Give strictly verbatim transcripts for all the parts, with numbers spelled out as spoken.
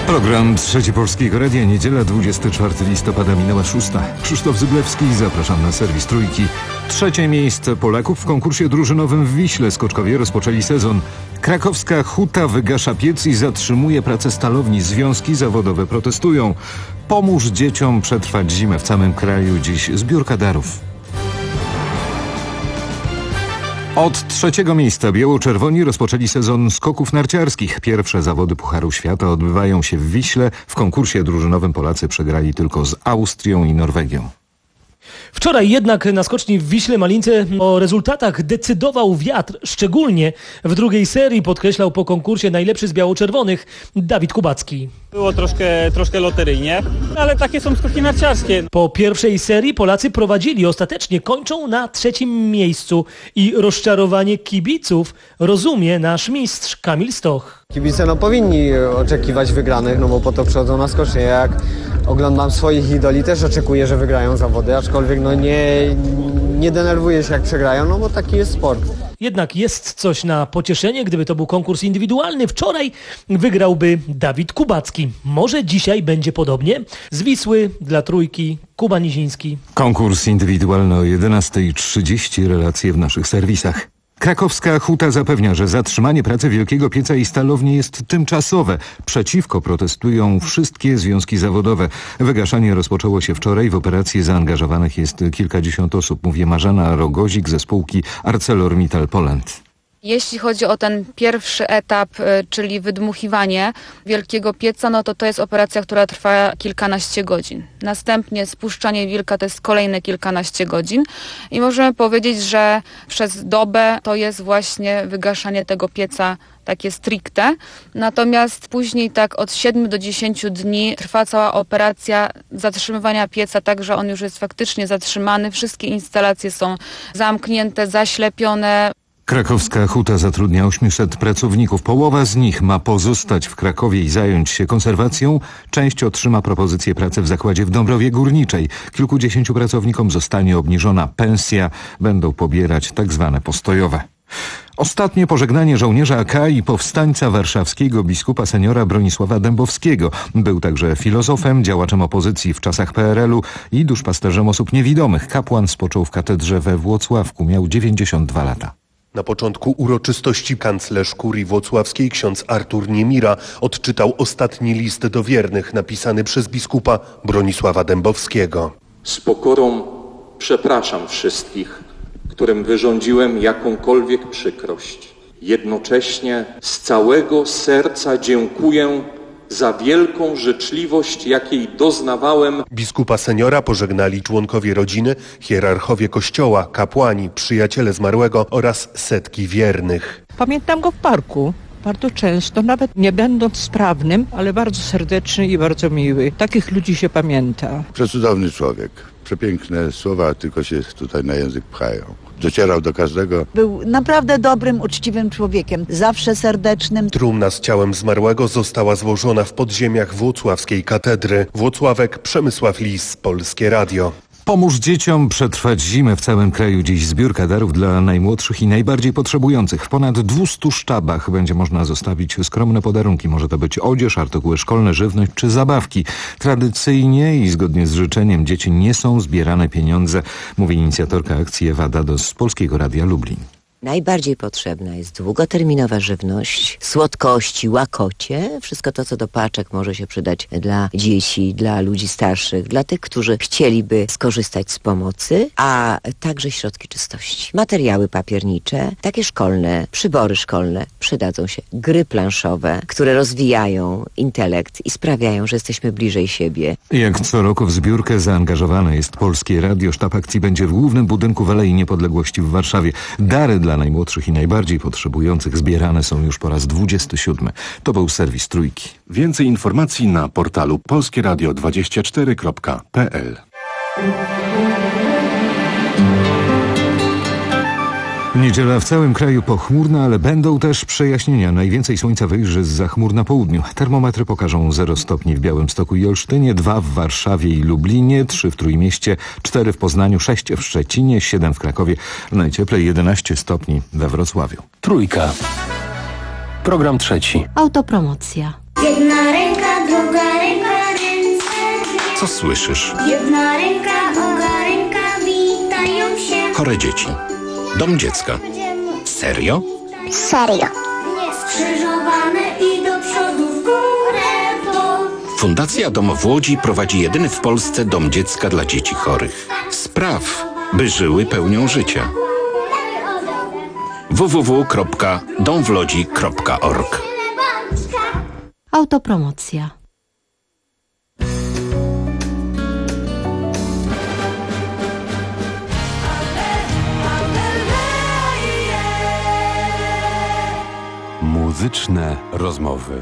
Program Trzeci Polskiego Radia, niedziela, dwudziestego czwartego listopada, minęła szósta. Krzysztof Zyblewski, zapraszam na serwis Trójki. Trzecie miejsce Polaków w konkursie drużynowym w Wiśle. Skoczkowie rozpoczęli sezon. Krakowska Huta wygasza piec i zatrzymuje pracę stalowni. Związki zawodowe protestują. Pomóż dzieciom przetrwać zimę w całym kraju. Dziś zbiórka darów. Od trzeciego miejsca biało-czerwoni rozpoczęli sezon skoków narciarskich. Pierwsze zawody Pucharu Świata odbywają się w Wiśle. W konkursie drużynowym Polacy przegrali tylko z Austrią i Norwegią. Wczoraj jednak na skoczni w Wiśle Malince o rezultatach decydował wiatr, szczególnie w drugiej serii, podkreślał po konkursie najlepszy z biało-czerwonych Dawid Kubacki. Było troszkę, troszkę loteryjnie, ale takie są skoki narciarskie. Po pierwszej serii Polacy prowadzili, ostatecznie kończą na trzecim miejscu i rozczarowanie kibiców rozumie nasz mistrz Kamil Stoch. Kibice no powinni oczekiwać wygranych, no bo po to przychodzą na skocznie. Jak oglądam swoich idoli, też oczekuję, że wygrają zawody, aczkolwiek no nie, nie denerwuję się jak przegrają, no bo taki jest sport. Jednak jest coś na pocieszenie, gdyby to był konkurs indywidualny. Wczoraj wygrałby Dawid Kubacki. Może dzisiaj będzie podobnie. Z Wisły dla Trójki Kuba Niziński. Konkurs indywidualny o jedenastej trzydzieści, relacje w naszych serwisach. Krakowska Huta zapewnia, że zatrzymanie pracy Wielkiego Pieca i Stalowni jest tymczasowe. Przeciwko protestują wszystkie związki zawodowe. Wygaszanie rozpoczęło się wczoraj. W operacji zaangażowanych jest kilkadziesiąt osób, mówi Marzena Rogozik ze spółki ArcelorMittal Poland. Jeśli chodzi o ten pierwszy etap, czyli wydmuchiwanie Wielkiego Pieca, no to to jest operacja, która trwa kilkanaście godzin. Następnie spuszczanie wilka to jest kolejne kilkanaście godzin i możemy powiedzieć, że przez dobę to jest właśnie wygaszanie tego pieca takie stricte. Natomiast później tak od siedmiu do dziesięciu dni trwa cała operacja zatrzymywania pieca, tak że on już jest faktycznie zatrzymany. Wszystkie instalacje są zamknięte, zaślepione. Krakowska Huta zatrudnia osiemset pracowników. Połowa z nich ma pozostać w Krakowie i zająć się konserwacją. Część otrzyma propozycję pracy w zakładzie w Dąbrowie Górniczej. Kilkudziesięciu pracownikom zostanie obniżona pensja. Będą pobierać tak zwane postojowe. Ostatnie pożegnanie żołnierza A K i powstańca warszawskiego biskupa seniora Bronisława Dębowskiego. Był także filozofem, działaczem opozycji w czasach P R L u i duszpasterzem osób niewidomych. Kapłan spoczął w katedrze we Włocławku. Miał dziewięćdziesiąt dwa lata. Na początku uroczystości kanclerz kurii włocławskiej ksiądz Artur Niemira odczytał ostatni list do wiernych napisany przez biskupa Bronisława Dębowskiego. Z pokorą przepraszam wszystkich, którym wyrządziłem jakąkolwiek przykrość. Jednocześnie z całego serca dziękuję za wielką życzliwość, jakiej doznawałem. Biskupa seniora pożegnali członkowie rodziny, hierarchowie kościoła, kapłani, przyjaciele zmarłego oraz setki wiernych. Pamiętam go w parku. Bardzo często, nawet nie będąc sprawnym, ale bardzo serdeczny i bardzo miły. Takich ludzi się pamięta. Przecudowny człowiek. Przepiękne słowa, tylko się tutaj na język pchają. Docierał do każdego. Był naprawdę dobrym, uczciwym człowiekiem, zawsze serdecznym. Trumna z ciałem zmarłego została złożona w podziemiach włocławskiej katedry. Włocławek, Przemysław Lis, Polskie Radio. Pomóż dzieciom przetrwać zimę w całym kraju. Dziś zbiórka darów dla najmłodszych i najbardziej potrzebujących. W ponad dwustu sztabach będzie można zostawić skromne podarunki. Może to być odzież, artykuły szkolne, żywność czy zabawki. Tradycyjnie i zgodnie z życzeniem dzieci nie są zbierane pieniądze, mówi inicjatorka akcji Ewa Dados z Polskiego Radia Lublin. Najbardziej potrzebna jest długoterminowa żywność, słodkości, łakocie, wszystko to, co do paczek może się przydać dla dzieci, dla ludzi starszych, dla tych, którzy chcieliby skorzystać z pomocy, a także środki czystości. Materiały papiernicze, takie szkolne, przybory szkolne, przydadzą się gry planszowe, które rozwijają intelekt i sprawiają, że jesteśmy bliżej siebie. Jak co roku w zbiórkę zaangażowane jest Polskie Radio. Sztab akcji będzie w głównym budynku w Alei Niepodległości w Warszawie. Dary dla najmłodszych i najbardziej potrzebujących zbierane są już po raz dwudziesty siódmy. To był serwis Trójki. Więcej informacji na portalu polskie radio dwadzieścia cztery kropka p l. Niedziela w całym kraju pochmurna, ale będą też przejaśnienia. Najwięcej słońca wyjrzy zza chmur na południu. Termometry pokażą zero stopni w Białymstoku i Olsztynie, dwa w Warszawie i Lublinie, trzy w Trójmieście, cztery w Poznaniu, sześć w Szczecinie, siedem w Krakowie, najcieplej jedenaście stopni we Wrocławiu. Trójka. Program trzeci. Autopromocja. Jedna ręka, druga ręka, ręce dwie. Co słyszysz? Jedna ręka, druga ręka, witają się. Chore dzieci. Dom dziecka. Serio? Serio. Skrzyżowane i do przodu w górę, bo... Fundacja Dom w Łodzi prowadzi jedyny w Polsce dom dziecka dla dzieci chorych. Spraw, by żyły pełnią życia. w w w kropka dom w łodzi kropka org. Autopromocja. Muzyczne rozmowy.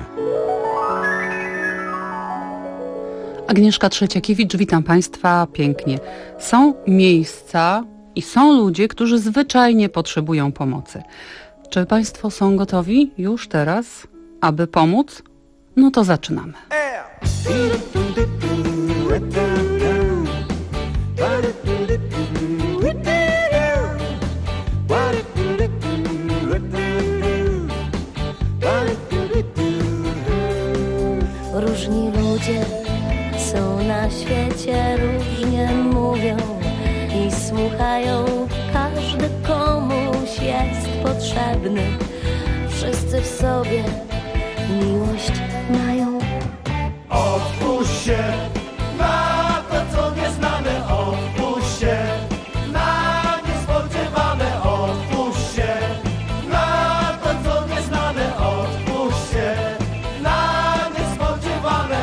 Agnieszka Trzeciakiewicz, witam Państwa pięknie. Są miejsca i są ludzie, którzy zwyczajnie potrzebują pomocy. Czy Państwo są gotowi już teraz, aby pomóc? No to zaczynamy. Różni ludzie są na świecie, różnie mówią i słuchają. Każdy komuś jest potrzebny. Wszyscy w sobie miłość mają. Otwórz się na to, co nieznane. Otwórz się na niespodziewane. Otwórz się na to, co nieznane. Otwórz się na niespodziewane.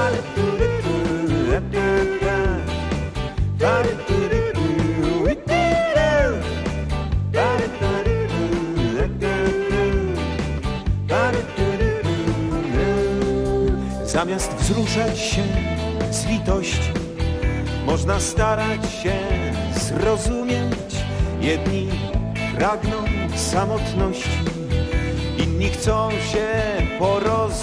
Zamiast wzruszać się z litości, można starać się zrozumieć. Jedni pragną samotności, inni chcą się porozumieć.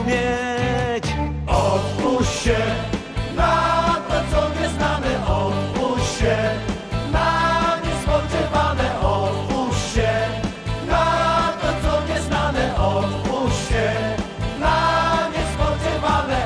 Otwórz się na to, co nieznane. Otwórz się na niespodziewane. Otwórz się na to, co nieznane. Otwórz się na niespodziewane.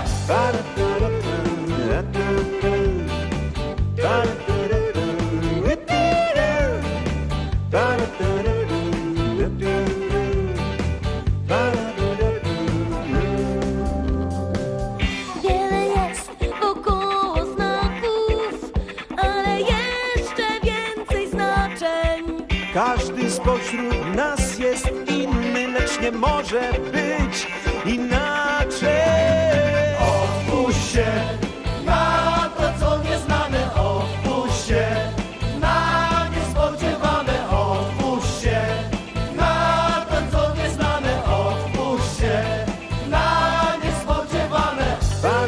Wiele jest wokoło znaków, ale jeszcze więcej znaczeń. Każdy spośród nas jest inny, lecz nie może być inaczej. Otwórz się na to, co nieznane. Otwórz się na niespodziewane. Otwórz się na to, co nieznane. Otwórz się na niespodziewane.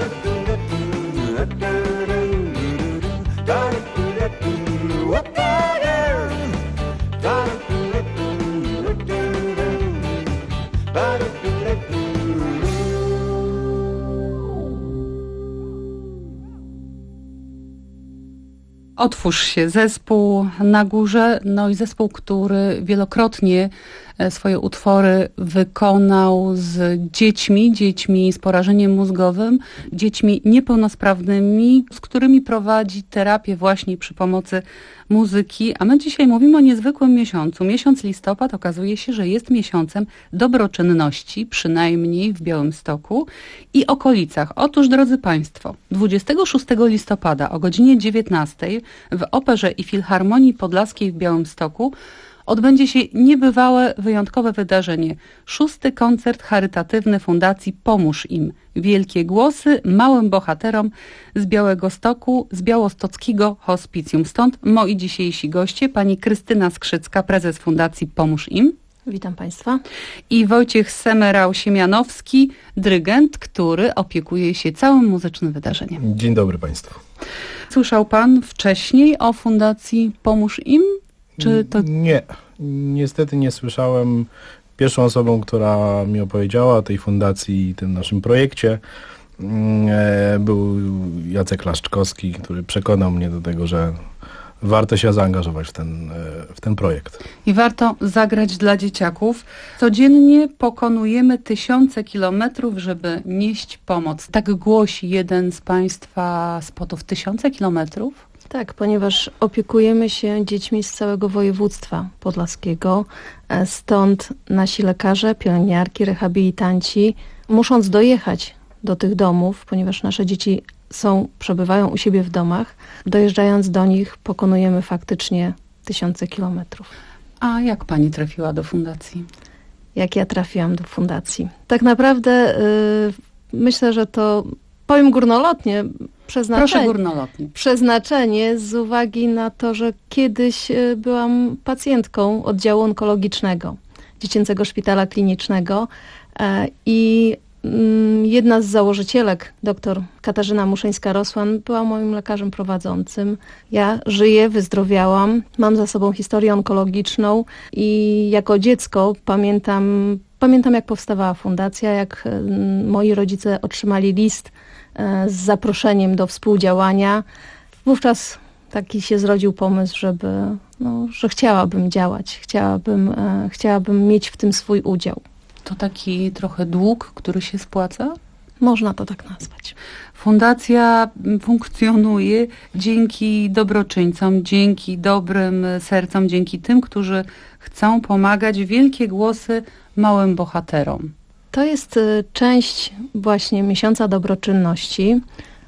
Otwórz się, zespół Na Górze, no i zespół, który wielokrotnie swoje utwory wykonał z dziećmi, dziećmi z porażeniem mózgowym, dziećmi niepełnosprawnymi, z którymi prowadzi terapię właśnie przy pomocy muzyki. A my dzisiaj mówimy o niezwykłym miesiącu. Miesiąc listopad okazuje się, że jest miesiącem dobroczynności, przynajmniej w Białymstoku i okolicach. Otóż, drodzy Państwo, dwudziestego szóstego listopada o godzinie dziewiętnastej w Operze i Filharmonii Podlaskiej w Białymstoku odbędzie się niebywałe, wyjątkowe wydarzenie. Szósty koncert charytatywny Fundacji Pomóż Im. Wielkie głosy małym bohaterom z Białegostoku, z białostockiego hospicjum. Stąd moi dzisiejsi goście, pani Krystyna Skrzycka, prezes Fundacji Pomóż Im. Witam Państwa. I Wojciech Semerał-Siemianowski, dyrygent, który opiekuje się całym muzycznym wydarzeniem. Dzień dobry Państwu. Słyszał Pan wcześniej o Fundacji Pomóż Im? Czy to... Nie, niestety nie słyszałem. Pierwszą osobą, która mi opowiedziała o tej fundacji i tym naszym projekcie, był Jacek Laszczkowski, który przekonał mnie do tego, że warto się zaangażować w ten, w ten projekt. I warto zagrać dla dzieciaków. Codziennie pokonujemy tysiące kilometrów, żeby nieść pomoc. Tak głosi jeden z Państwa spotów. Tysiące kilometrów? Tak, ponieważ opiekujemy się dziećmi z całego województwa podlaskiego. Stąd nasi lekarze, pielęgniarki, rehabilitanci, musząc dojechać do tych domów, ponieważ nasze dzieci są, przebywają u siebie w domach, dojeżdżając do nich pokonujemy faktycznie tysiące kilometrów. A jak pani trafiła do fundacji? Jak ja trafiłam do fundacji? Tak naprawdę yy, myślę, że to, powiem górnolotnie, przeznaczenie, Proszę górnolotnie. Przeznaczenie z uwagi na to, że kiedyś yy, byłam pacjentką oddziału onkologicznego Dziecięcego Szpitala Klinicznego yy, i jedna z założycielek, dr Katarzyna Muszyńska-Rosłan, była moim lekarzem prowadzącym. Ja żyję, wyzdrowiałam, mam za sobą historię onkologiczną i jako dziecko pamiętam, pamiętam jak powstawała fundacja, jak moi rodzice otrzymali list z zaproszeniem do współdziałania. Wówczas taki się zrodził pomysł, żeby, no, że chciałabym działać, chciałabym, chciałabym mieć w tym swój udział. To taki trochę dług, który się spłaca? Można to tak nazwać. Fundacja funkcjonuje dzięki dobroczyńcom, dzięki dobrym sercom, dzięki tym, którzy chcą pomagać. Wielkie głosy małym bohaterom. To jest część właśnie Miesiąca Dobroczynności.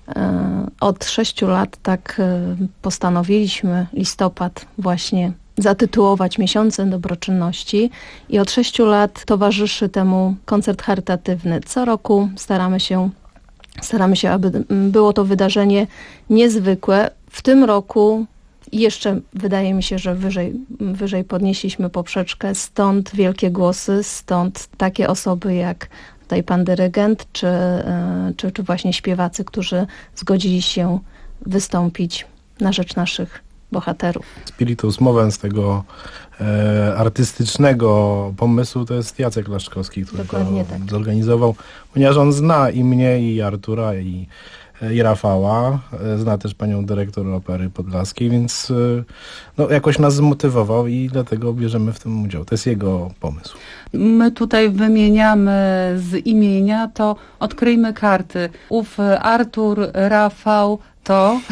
Od sześciu lat tak postanowiliśmy listopad właśnie zatytułować Miesiącem Dobroczynności i od sześciu lat towarzyszy temu koncert charytatywny. Co roku staramy się, staramy się, aby było to wydarzenie niezwykłe. W tym roku jeszcze wydaje mi się, że wyżej, wyżej podnieśliśmy poprzeczkę, stąd wielkie głosy, stąd takie osoby jak tutaj pan dyrygent, czy, czy, czy właśnie śpiewacy, którzy zgodzili się wystąpić na rzecz naszych bohaterów. Spiritus movens tego e, artystycznego pomysłu to jest Jacek Laszczkowski, który Dokładnie to tak. zorganizował, ponieważ on zna i mnie, i Artura, i, i Rafała, e, zna też panią dyrektor Opery Podlaskiej, więc e, no, jakoś nas zmotywował i dlatego bierzemy w tym udział. To jest jego pomysł. My tutaj wymieniamy z imienia, to odkryjmy karty. Ów Artur, Rafał, to...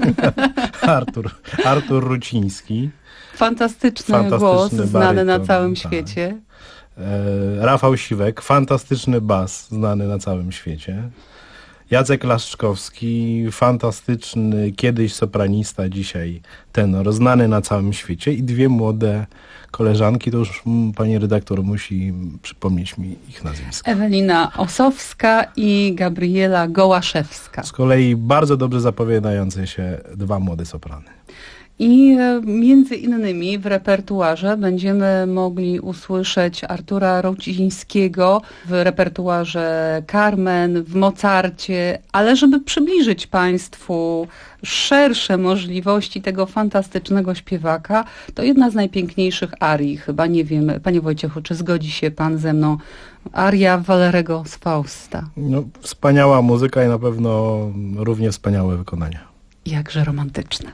Artur, Artur Ruciński. Fantastyczny, Fantastyczny głos, znany baryton, na całym tak. świecie. E, Rafał Siwek, fantastyczny bas, znany na całym świecie. Jacek Laszczkowski, fantastyczny, kiedyś sopranista, dzisiaj tenor, znany na całym świecie. I dwie młode koleżanki, to już mm, pani redaktor musi przypomnieć mi ich nazwiska. Ewelina Osowska i Gabriela Gołaszewska. Z kolei bardzo dobrze zapowiadające się dwa młode soprany. I między innymi w repertuarze będziemy mogli usłyszeć Artura Rucińskiego w repertuarze Carmen, w Mozarcie, ale żeby przybliżyć Państwu szersze możliwości tego fantastycznego śpiewaka, to jedna z najpiękniejszych arii chyba, nie wiem, panie Wojciechu, czy zgodzi się pan ze mną, aria Walerego z Fausta. No, wspaniała muzyka i na pewno równie wspaniałe wykonania. Jakże romantyczne.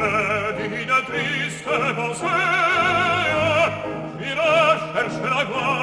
triste pensée, j'irai chercher la gloire.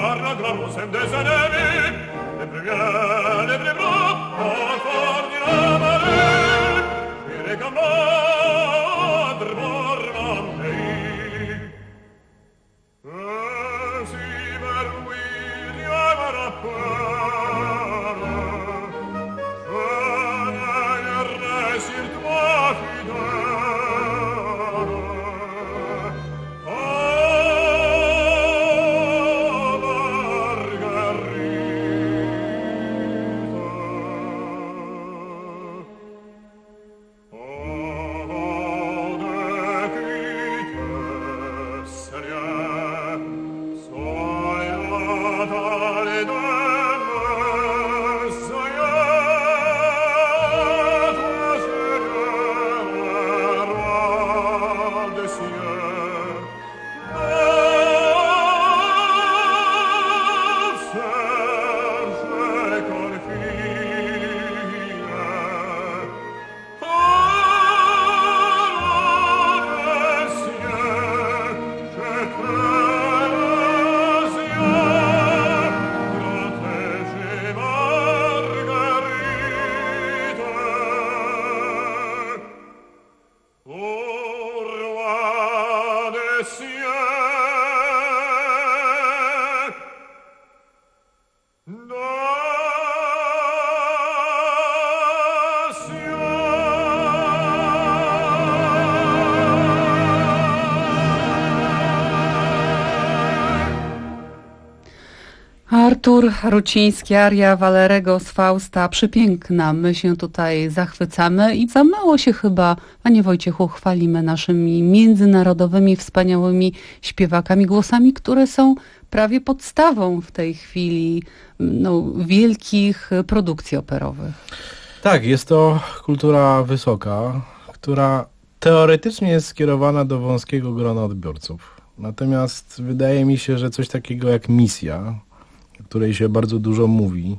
Artur Ruciński, aria Walerego z Fausta, przepiękna. My się tutaj zachwycamy i za mało się chyba, panie Wojciechu, chwalimy naszymi międzynarodowymi, wspaniałymi śpiewakami, głosami, które są prawie podstawą w tej chwili no, wielkich produkcji operowych. Tak, jest to kultura wysoka, która teoretycznie jest skierowana do wąskiego grona odbiorców. Natomiast wydaje mi się, że coś takiego jak misja, o której się bardzo dużo mówi,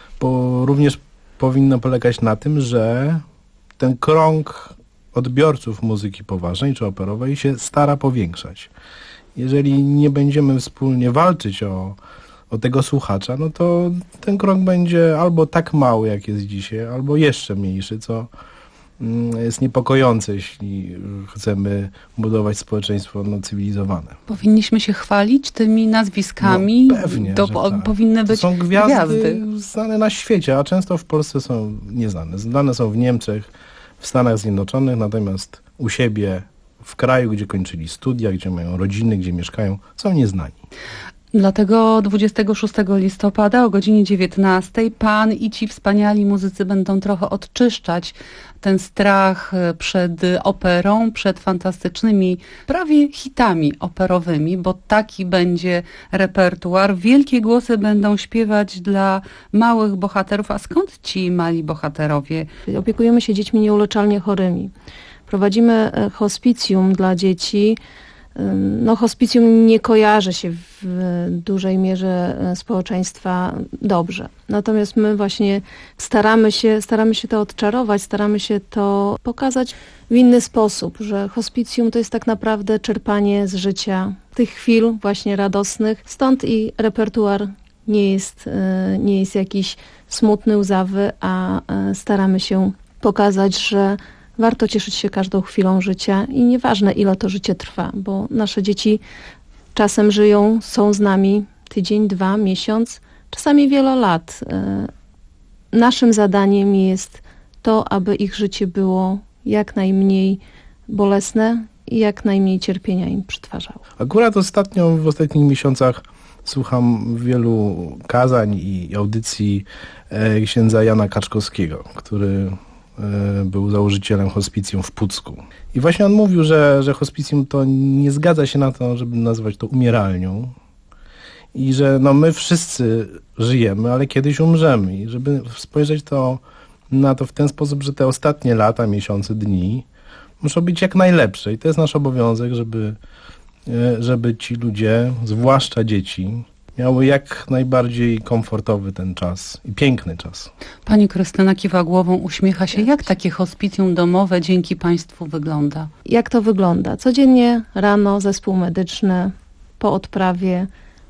bo również powinno polegać na tym, że ten krąg odbiorców muzyki poważnej czy operowej się stara powiększać. Jeżeli nie będziemy wspólnie walczyć o, o tego słuchacza, no to ten krąg będzie albo tak mały, jak jest dzisiaj, albo jeszcze mniejszy, co jest niepokojące, jeśli chcemy budować społeczeństwo no, cywilizowane. Powinniśmy się chwalić tymi nazwiskami? No, pewnie, to że po, tak. powinny być to są gwiazdy, gwiazdy znane na świecie, a często w Polsce są nieznane. Znane są w Niemczech, w Stanach Zjednoczonych, natomiast u siebie w kraju, gdzie kończyli studia, gdzie mają rodziny, gdzie mieszkają, są nieznani. Dlatego dwudziestego szóstego listopada o godzinie dziewiętnastej pan i ci wspaniali muzycy będą trochę odczyszczać ten strach przed operą, przed fantastycznymi prawie hitami operowymi, bo taki będzie repertuar. Wielkie głosy będą śpiewać dla małych bohaterów. A skąd ci mali bohaterowie? Opiekujemy się dziećmi nieuleczalnie chorymi. Prowadzimy hospicjum dla dzieci. No, hospicjum nie kojarzy się w dużej mierze społeczeństwa dobrze. Natomiast my właśnie staramy się, staramy się to odczarować, staramy się to pokazać w inny sposób, że hospicjum to jest tak naprawdę czerpanie z życia, tych chwil właśnie radosnych. Stąd i repertuar nie jest, nie jest jakiś smutny, łzawy, a staramy się pokazać, że warto cieszyć się każdą chwilą życia i nieważne, ile to życie trwa, bo nasze dzieci czasem żyją, są z nami tydzień, dwa, miesiąc, czasami wiele lat. Naszym zadaniem jest to, aby ich życie było jak najmniej bolesne i jak najmniej cierpienia im przytwarzało. Akurat ostatnio, w ostatnich miesiącach słucham wielu kazań i audycji e, księdza Jana Kaczkowskiego, który był założycielem hospicjum w Pucku. I właśnie on mówił, że, że hospicjum to nie zgadza się na to, żeby nazwać to umieralnią i że no my wszyscy żyjemy, ale kiedyś umrzemy i żeby spojrzeć to, na to w ten sposób, że te ostatnie lata, miesiące, dni muszą być jak najlepsze i to jest nasz obowiązek, żeby, żeby ci ludzie, zwłaszcza dzieci, miały jak najbardziej komfortowy ten czas i piękny czas. Pani Krystyna kiwa głową, uśmiecha się. Jak takie hospicjum domowe dzięki państwu wygląda? Jak to wygląda? Codziennie rano zespół medyczny po odprawie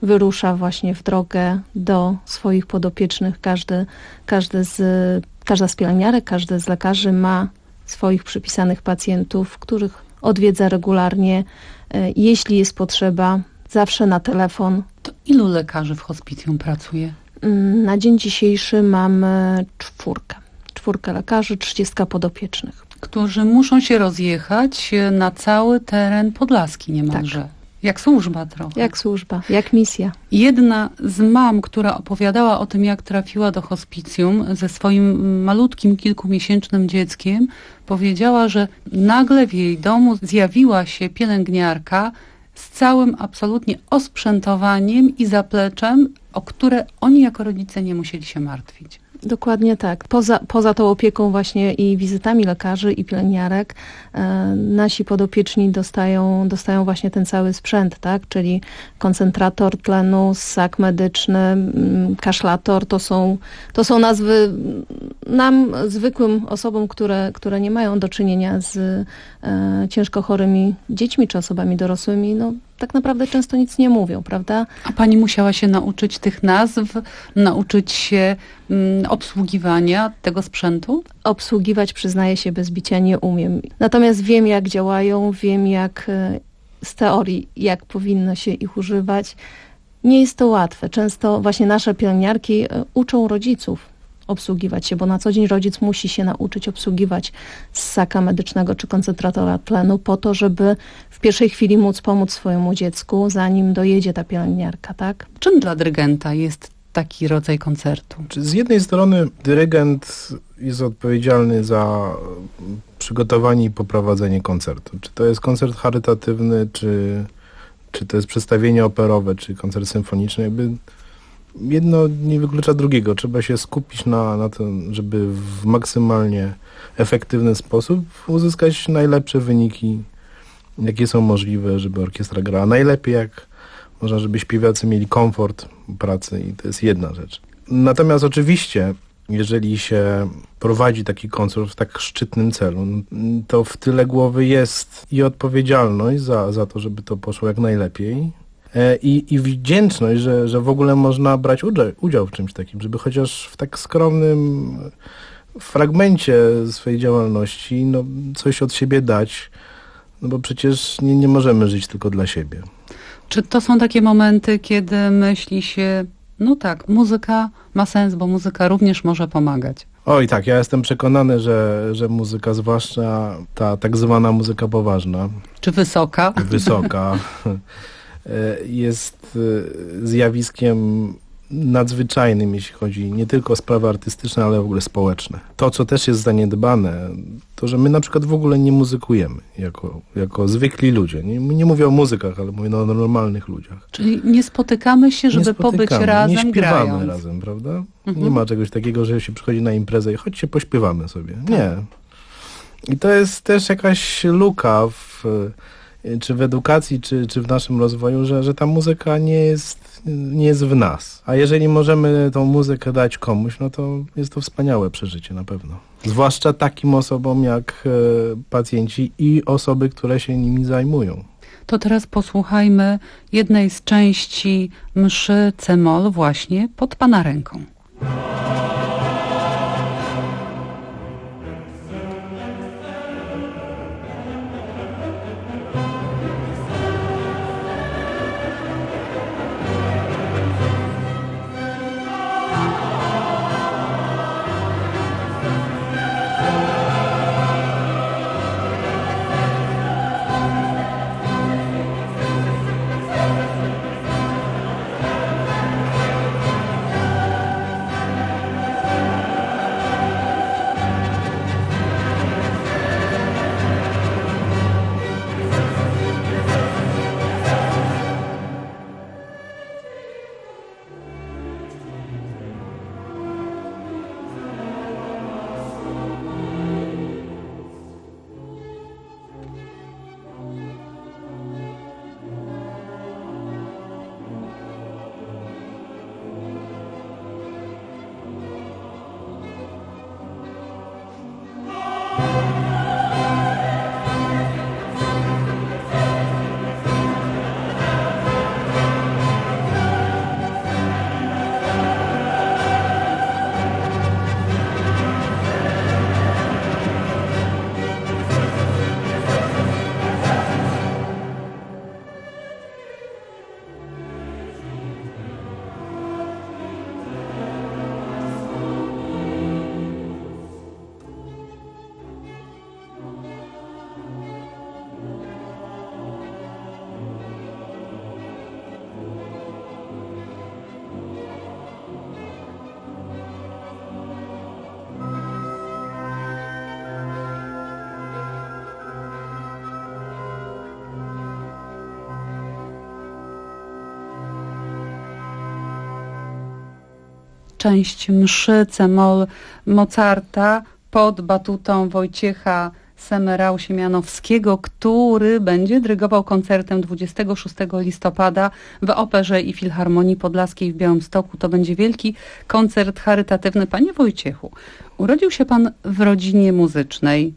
wyrusza właśnie w drogę do swoich podopiecznych. Każdy, każdy z, każda z pielęgniarek, każdy z lekarzy ma swoich przypisanych pacjentów, których odwiedza regularnie. Jeśli jest potrzeba, zawsze na telefon. To ilu lekarzy w hospicjum pracuje? Na dzień dzisiejszy mamy czwórkę. Czwórkę lekarzy, trzydziestka podopiecznych. Którzy muszą się rozjechać na cały teren podlaski niemalże. Tak. Jak służba trochę. Jak służba, jak misja. Jedna z mam, która opowiadała o tym, jak trafiła do hospicjum ze swoim malutkim, kilkumiesięcznym dzieckiem, powiedziała, że nagle w jej domu zjawiła się pielęgniarka z całym absolutnie osprzętowaniem i zapleczem, o które oni jako rodzice nie musieli się martwić. Dokładnie tak. Poza, poza tą opieką właśnie i wizytami lekarzy i pielęgniarek e, nasi podopieczni dostają, dostają właśnie ten cały sprzęt, tak? Czyli koncentrator tlenu, ssak medyczny, m, kaszlator. To są, to są nazwy nam, zwykłym osobom, które, które nie mają do czynienia z e, ciężko chorymi dziećmi czy osobami dorosłymi, no tak naprawdę często nic nie mówią, prawda? A pani musiała się nauczyć tych nazw, nauczyć się mm, obsługiwania tego sprzętu? Obsługiwać, przyznaję się, bez bicia nie umiem. Natomiast wiem, jak działają, wiem jak z teorii, jak powinno się ich używać. Nie jest to łatwe. Często właśnie nasze pielęgniarki uczą rodziców obsługiwać się, bo na co dzień rodzic musi się nauczyć obsługiwać ssaka medycznego czy koncentratora tlenu po to, żeby w pierwszej chwili móc pomóc swojemu dziecku, zanim dojedzie ta pielęgniarka, tak? Czym dla dyrygenta jest taki rodzaj koncertu? Z jednej strony dyrygent jest odpowiedzialny za przygotowanie i poprowadzenie koncertu. Czy to jest koncert charytatywny, czy, czy to jest przedstawienie operowe, czy koncert symfoniczny, jakby jedno nie wyklucza drugiego. Trzeba się skupić na, na tym, żeby w maksymalnie efektywny sposób uzyskać najlepsze wyniki, jakie są możliwe, żeby orkiestra grała najlepiej, jak można, żeby śpiewacy mieli komfort pracy i to jest jedna rzecz. Natomiast oczywiście, jeżeli się prowadzi taki koncert w tak szczytnym celu, to w tyle głowy jest i odpowiedzialność za, za to, żeby to poszło jak najlepiej, I, i wdzięczność, że, że w ogóle można brać udział, udział w czymś takim, żeby chociaż w tak skromnym fragmencie swojej działalności no, coś od siebie dać, no bo przecież nie, nie możemy żyć tylko dla siebie. Czy to są takie momenty, kiedy myśli się, no tak, muzyka ma sens, bo muzyka również może pomagać? Oj tak, ja jestem przekonany, że, że muzyka, zwłaszcza ta tak zwana muzyka poważna. Czy wysoka? Wysoka. Jest zjawiskiem nadzwyczajnym, jeśli chodzi nie tylko o sprawy artystyczne, ale w ogóle społeczne. To, co też jest zaniedbane, to, że my na przykład w ogóle nie muzykujemy jako, jako zwykli ludzie. Nie, nie mówię o muzykach, ale mówię o normalnych ludziach. Czyli nie spotykamy się, żeby nie spotykamy, pobyć razem, nie śpiewamy grając. razem, prawda? Mhm. Nie ma czegoś takiego, że się przychodzi na imprezę i chodźcie, pośpiewamy sobie. Nie. I to jest też jakaś luka w... czy w edukacji, czy, czy w naszym rozwoju, że, że ta muzyka nie jest, nie jest w nas. A jeżeli możemy tą muzykę dać komuś, no to jest to wspaniałe przeżycie na pewno. Zwłaszcza takim osobom jak e, pacjenci i osoby, które się nimi zajmują. To teraz posłuchajmy jednej z części mszy C-moll właśnie pod pana ręką. część mszy c-moll Mozarta pod batutą Wojciecha Semerau-Siemianowskiego, który będzie dyrygował koncertem dwudziestego szóstego listopada w Operze i Filharmonii Podlaskiej w Białymstoku. To będzie wielki koncert charytatywny. Panie Wojciechu, urodził się pan w rodzinie muzycznej,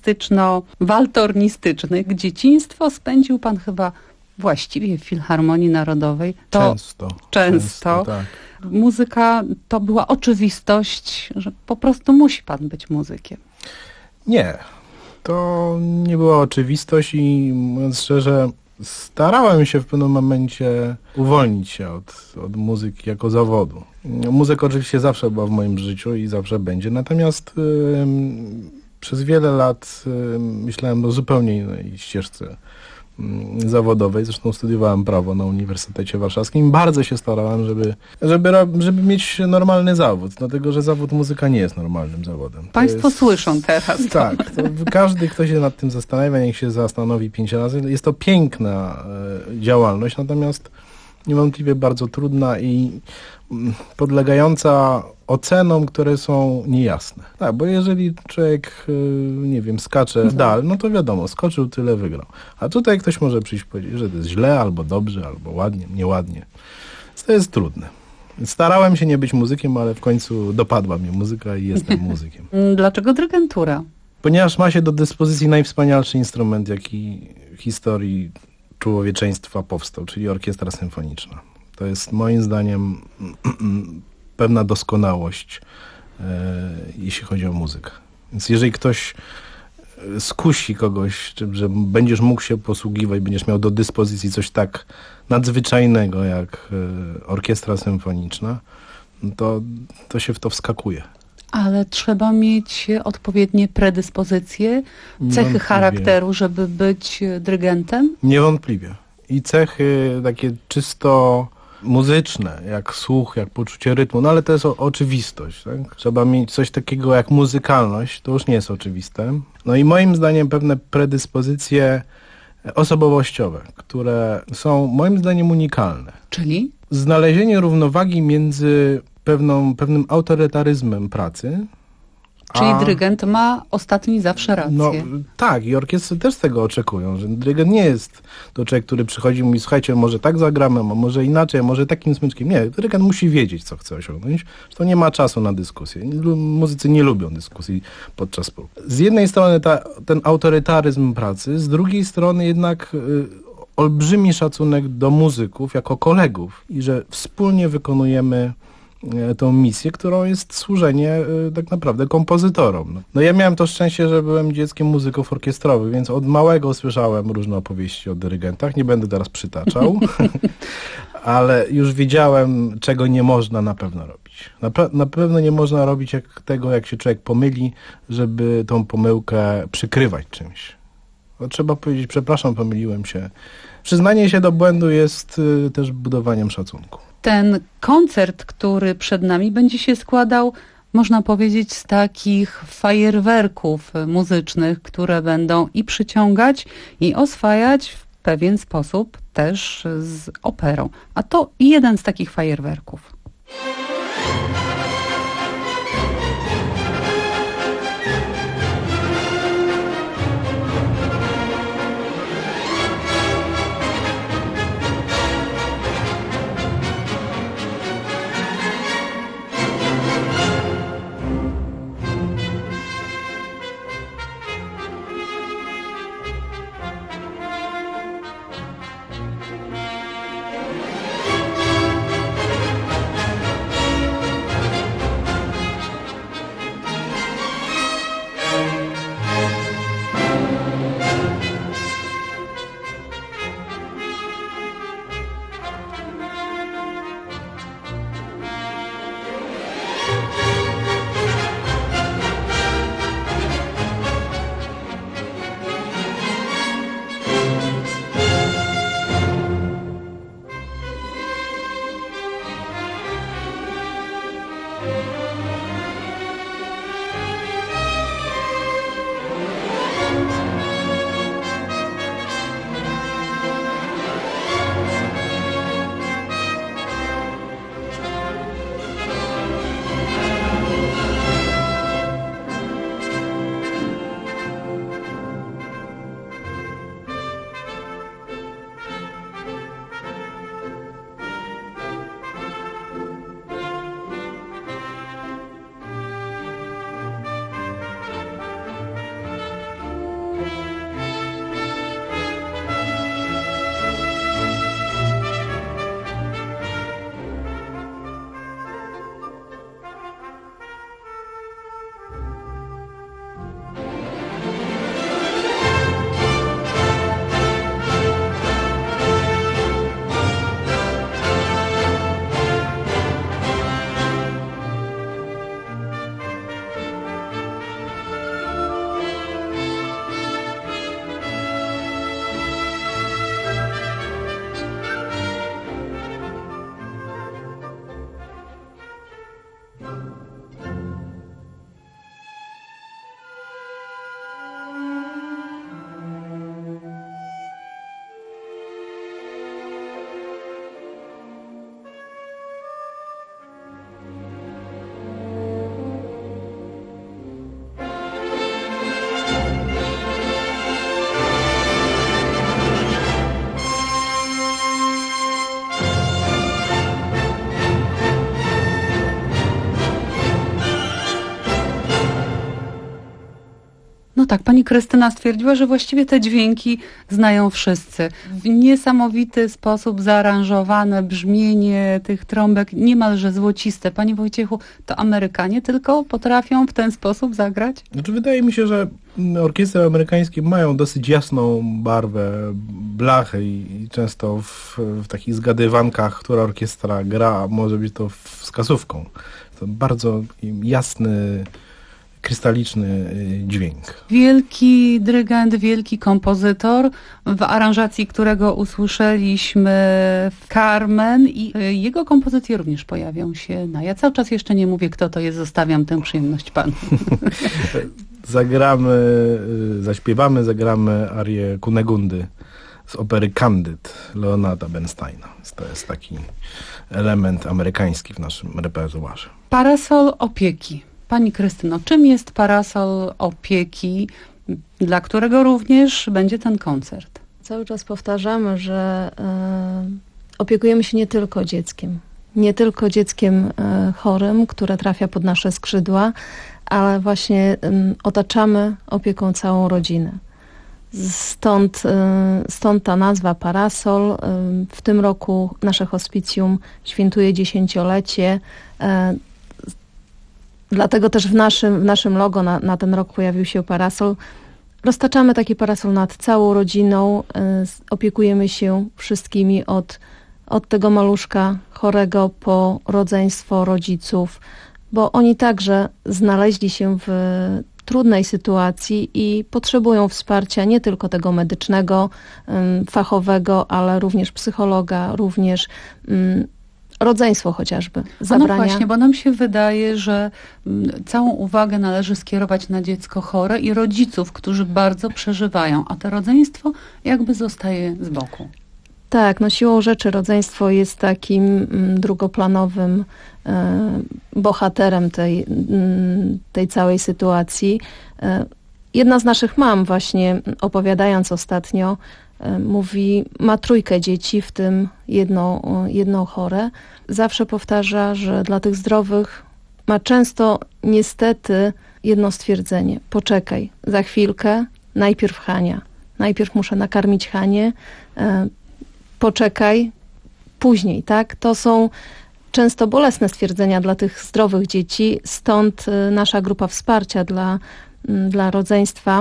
pianistyczno-waltornistycznej. Dzieciństwo spędził pan chyba właściwie w Filharmonii Narodowej. To Często. Często. Często, tak. Muzyka to była oczywistość, że po prostu musi pan być muzykiem. Nie. To nie była oczywistość i mówiąc szczerze, starałem się w pewnym momencie uwolnić się od, od muzyki jako zawodu. Muzyka oczywiście zawsze była w moim życiu i zawsze będzie, natomiast y, przez wiele lat y, myślałem o zupełnie innej ścieżce y, zawodowej. Zresztą studiowałem prawo na Uniwersytecie Warszawskim i bardzo się starałem, żeby, żeby, żeby mieć normalny zawód, dlatego że zawód muzyka nie jest normalnym zawodem. To Państwo jest, słyszą teraz. To. Tak, to każdy, kto się nad tym zastanawia, niech się zastanowi pięć razy. Jest to piękna e, działalność, natomiast niewątpliwie bardzo trudna i mm, podlegająca ocenom, które są niejasne. Tak, bo jeżeli człowiek, e, nie wiem, skacze dal, no to wiadomo, skoczył, tyle wygrał. A tutaj ktoś może przyjść i powiedzieć, że to jest źle, albo dobrze, albo ładnie, nieładnie. Więc to jest trudne. Starałem się nie być muzykiem, ale w końcu dopadła mnie muzyka i jestem muzykiem. Dlaczego dyrygentura? Ponieważ ma się do dyspozycji najwspanialszy instrument, jaki w historii człowieczeństwa powstał, czyli orkiestra symfoniczna. To jest moim zdaniem pewna doskonałość, e, jeśli chodzi o muzykę. Więc jeżeli ktoś skusi kogoś, że będziesz mógł się posługiwać, będziesz miał do dyspozycji coś tak nadzwyczajnego jak e, orkiestra symfoniczna, to, to się w to wskakuje. Ale trzeba mieć odpowiednie predyspozycje, cechy Niewątpliwie. charakteru, żeby być dyrygentem? Niewątpliwie. I cechy takie czysto muzyczne, jak słuch, jak poczucie rytmu, no ale to jest o, oczywistość. Tak? Trzeba mieć coś takiego jak muzykalność, to już nie jest oczywiste. No i moim zdaniem pewne predyspozycje osobowościowe, które są moim zdaniem unikalne. Czyli? Znalezienie równowagi między pewną, pewnym autorytaryzmem pracy. Czyli a... dyrygent ma ostatni zawsze rację. No tak, i orkiestry też tego oczekują, że dyrygent nie jest to człowiek, który przychodzi i mówi, słuchajcie, może tak zagramy, a może inaczej, a może takim smyczkiem. Nie, dyrygent musi wiedzieć, co chce osiągnąć. To nie ma czasu na dyskusję. Muzycy nie lubią dyskusji podczas prób. Z jednej strony ta, ten autorytaryzm pracy, z drugiej strony jednak y, olbrzymi szacunek do muzyków jako kolegów i że wspólnie wykonujemy tą misję, którą jest służenie y, tak naprawdę kompozytorom. No. no ja miałem to szczęście, że byłem dzieckiem muzyków orkiestrowych, więc od małego słyszałem różne opowieści o dyrygentach. Nie będę teraz przytaczał, ale już wiedziałem, czego nie można na pewno robić. Na, pe- na pewno nie można robić jak tego, jak się człowiek pomyli, żeby tą pomyłkę przykrywać czymś. No, trzeba powiedzieć, przepraszam, pomyliłem się. Przyznanie się do błędu jest y, też budowaniem szacunku. Ten koncert, który przed nami, będzie się składał, można powiedzieć, z takich fajerwerków muzycznych, które będą i przyciągać, i oswajać w pewien sposób też z operą. A to jeden z takich fajerwerków. No tak, pani Krystyna stwierdziła, że właściwie te dźwięki znają wszyscy. W niesamowity sposób zaaranżowane brzmienie tych trąbek, niemalże złociste. Panie Wojciechu, to Amerykanie tylko potrafią w ten sposób zagrać? Znaczy, wydaje mi się, że orkiestry amerykańskie mają dosyć jasną barwę, blachę i, i często w, w takich zgadywankach, która orkiestra gra, może być to wskazówką. To bardzo jasny, krystaliczny dźwięk. Wielki dyrygent, wielki kompozytor, w aranżacji którego usłyszeliśmy Carmen i jego kompozycje również pojawią się na... Ja cały czas jeszcze nie mówię, kto to jest, zostawiam tę przyjemność panu. Zagramy, zaśpiewamy, zagramy arię Kunegundy z opery Candid Leonarda Bernsteina. To jest taki element amerykański w naszym repertuarze. Parasol opieki. Pani Krystyno, czym jest parasol opieki, dla którego również będzie ten koncert? Cały czas powtarzamy, że y, opiekujemy się nie tylko dzieckiem. Nie tylko dzieckiem y, chorym, które trafia pod nasze skrzydła, ale właśnie y, otaczamy opieką całą rodzinę. Stąd, y, stąd ta nazwa Parasol. Y, w tym roku nasze hospicjum świętuje dziesięciolecie. Y, Dlatego też w naszym, w naszym logo na, na ten rok pojawił się parasol. Roztaczamy taki parasol nad całą rodziną, y, opiekujemy się wszystkimi od, od tego maluszka chorego po rodzeństwo, rodziców, bo oni także znaleźli się w trudnej sytuacji i potrzebują wsparcia nie tylko tego medycznego, y, fachowego, ale również psychologa, również y, rodzeństwo chociażby. Zabrania. No właśnie, bo nam się wydaje, że całą uwagę należy skierować na dziecko chore i rodziców, którzy bardzo przeżywają, a to rodzeństwo jakby zostaje z boku. Tak, no siłą rzeczy rodzeństwo jest takim mm, drugoplanowym e, bohaterem tej, mm, tej całej sytuacji. E, jedna z naszych mam właśnie, opowiadając ostatnio, mówi, ma trójkę dzieci, w tym jedną, jedną chore. Zawsze powtarza, że dla tych zdrowych ma często niestety jedno stwierdzenie. Poczekaj, za chwilkę, najpierw Hania. Najpierw muszę nakarmić Hanię, e, poczekaj, później, tak? To są często bolesne stwierdzenia dla tych zdrowych dzieci, stąd e, nasza grupa wsparcia dla, m, dla rodzeństwa.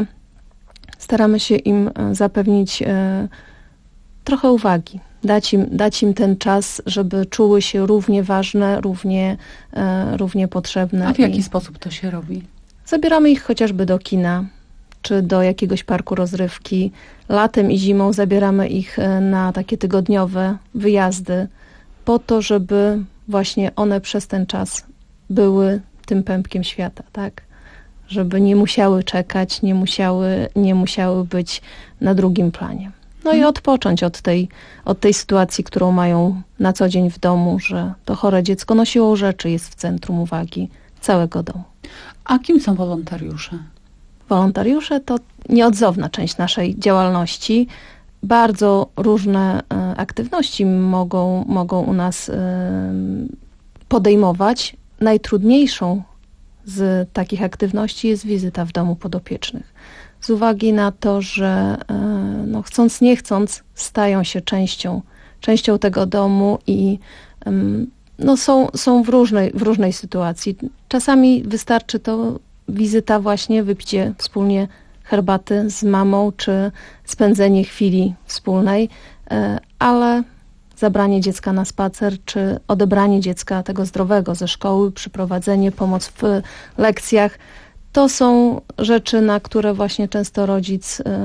Staramy się im zapewnić e, trochę uwagi, dać im, dać im ten czas, żeby czuły się równie ważne, równie, e, równie potrzebne. A w jaki I sposób to się robi? Zabieramy ich chociażby do kina, czy do jakiegoś parku rozrywki. Latem i zimą zabieramy ich na takie tygodniowe wyjazdy, po to, żeby właśnie one przez ten czas były tym pępkiem świata, tak? Żeby nie musiały czekać, nie musiały, nie musiały być na drugim planie. No i odpocząć od tej, od tej sytuacji, którą mają na co dzień w domu, że to chore dziecko no siłą rzeczy jest w centrum uwagi całego domu. A kim są wolontariusze? Wolontariusze to nieodzowna część naszej działalności. Bardzo różne e, aktywności mogą, mogą u nas e, podejmować. Najtrudniejszą z takich aktywności jest wizyta w domu podopiecznych. Z uwagi na to, że e, no, chcąc nie chcąc stają się częścią, częścią tego domu i e, no, są, są w różnej, w różnej sytuacji. Czasami wystarczy to wizyta właśnie, wypicie wspólnie herbaty z mamą, czy spędzenie chwili wspólnej, ale zabranie dziecka na spacer, czy odebranie dziecka tego zdrowego ze szkoły, przyprowadzenie, pomoc w lekcjach, to są rzeczy, na które właśnie często rodzic y,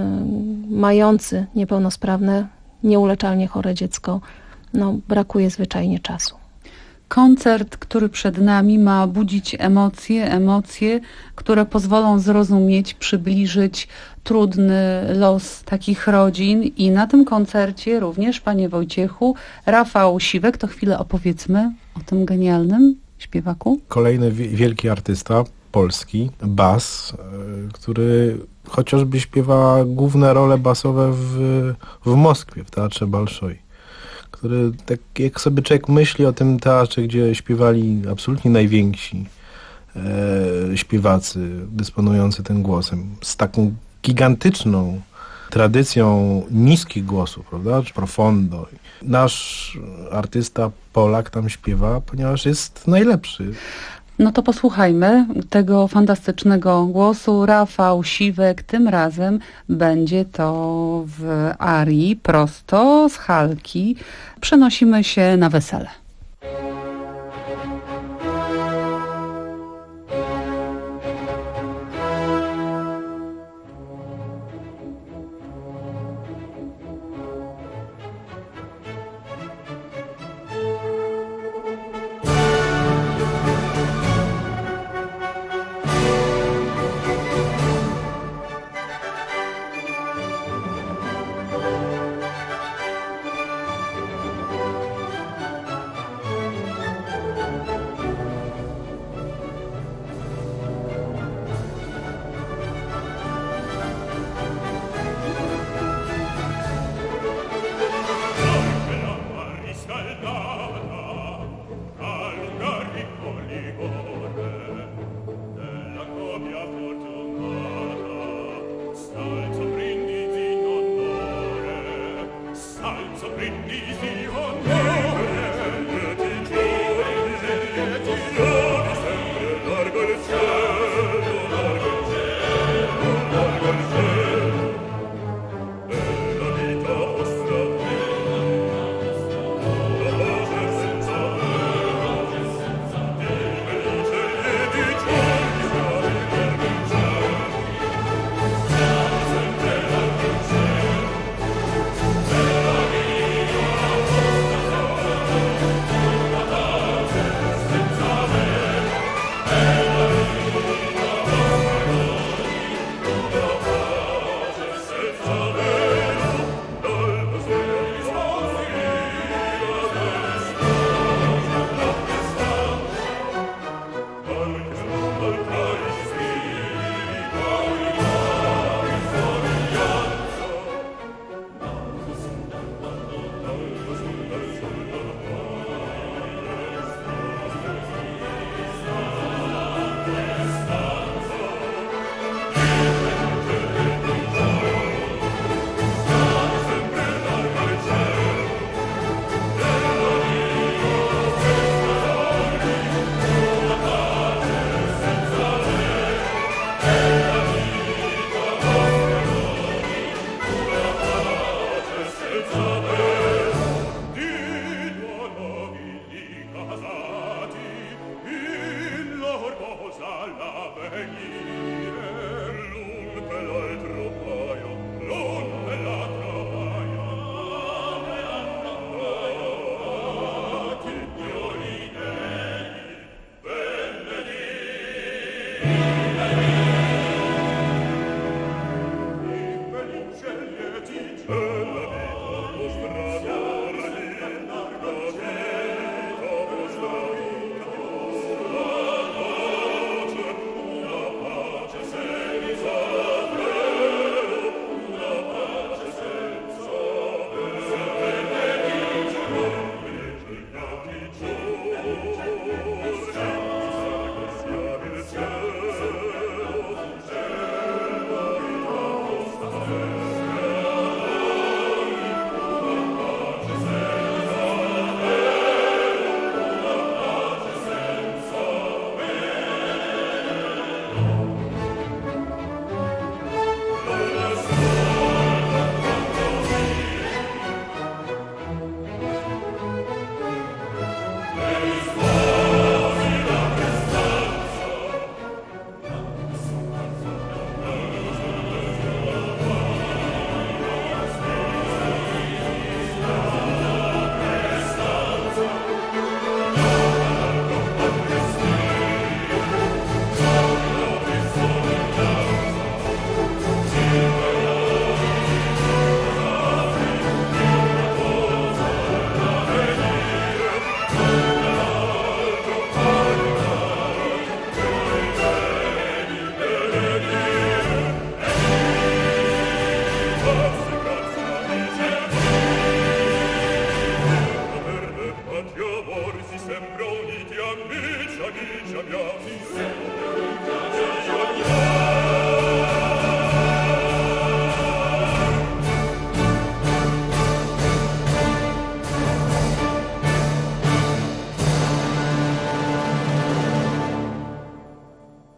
mający niepełnosprawne, nieuleczalnie chore dziecko, no, brakuje zwyczajnie czasu. Koncert, który przed nami, ma budzić emocje, emocje, które pozwolą zrozumieć, przybliżyć trudny los takich rodzin. I na tym koncercie również, panie Wojciechu, Rafał Siwek, to chwilę opowiedzmy o tym genialnym śpiewaku. Kolejny wielki artysta polski, bas, który chociażby śpiewa główne role basowe w, w Moskwie, w Teatrze Bolszoi. Który, tak jak sobie człowiek myśli o tym teatrze, gdzie śpiewali absolutnie najwięksi e, śpiewacy dysponujący tym głosem, z taką gigantyczną tradycją niskich głosów, prawda, czy profondo. Nasz artysta Polak tam śpiewa, ponieważ jest najlepszy. No to posłuchajmy tego fantastycznego głosu. Rafał Siwek, tym razem będzie to w arii prosto z Halki. Przenosimy się na wesele.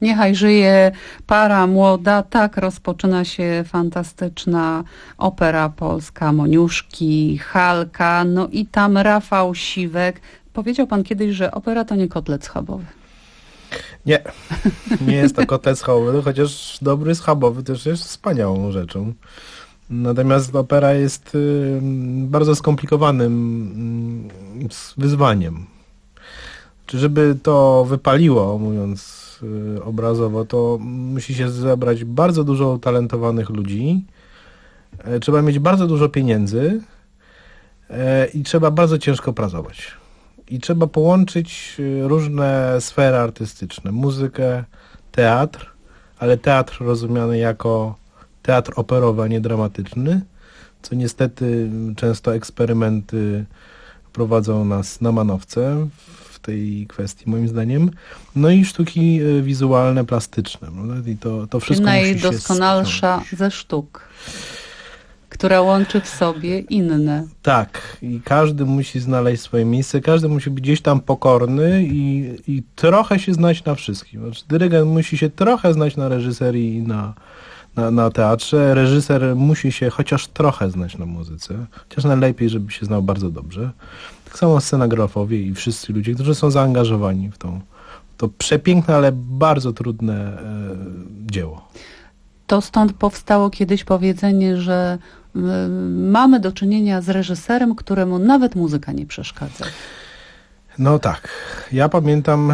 Niechaj żyje para młoda. Tak rozpoczyna się fantastyczna opera polska Moniuszki, Halka, no i tam Rafał Siwek. Powiedział pan kiedyś, że opera to nie kotlet schabowy. Nie, nie jest to kotlet schabowy, chociaż dobry schabowy też jest wspaniałą rzeczą. Natomiast opera jest y, bardzo skomplikowanym y, wyzwaniem. Czy żeby to wypaliło, mówiąc y, obrazowo, to musi się zebrać bardzo dużo utalentowanych ludzi, y, trzeba mieć bardzo dużo pieniędzy y, i trzeba bardzo ciężko pracować. I trzeba połączyć y, różne sfery artystyczne, muzykę, teatr, ale teatr rozumiany jako teatr operowy, a nie dramatyczny, co niestety często eksperymenty prowadzą nas na manowce w tej kwestii, moim zdaniem. No i sztuki wizualne, plastyczne. I to, to wszystko musi się najdoskonalsza ze sztuk, która łączy w sobie inne. Tak. I każdy musi znaleźć swoje miejsce, każdy musi być gdzieś tam pokorny i, i trochę się znać na wszystkim. Znaczy, dyrygent musi się trochę znać na reżyserii i na Na, na teatrze. Reżyser musi się chociaż trochę znać na muzyce, chociaż najlepiej, żeby się znał bardzo dobrze. Tak samo scenografowie i wszyscy ludzie, którzy są zaangażowani w tą, to przepiękne, ale bardzo trudne e, dzieło. To stąd powstało kiedyś powiedzenie, że y, mamy do czynienia z reżyserem, któremu nawet muzyka nie przeszkadza. No tak. Ja pamiętam,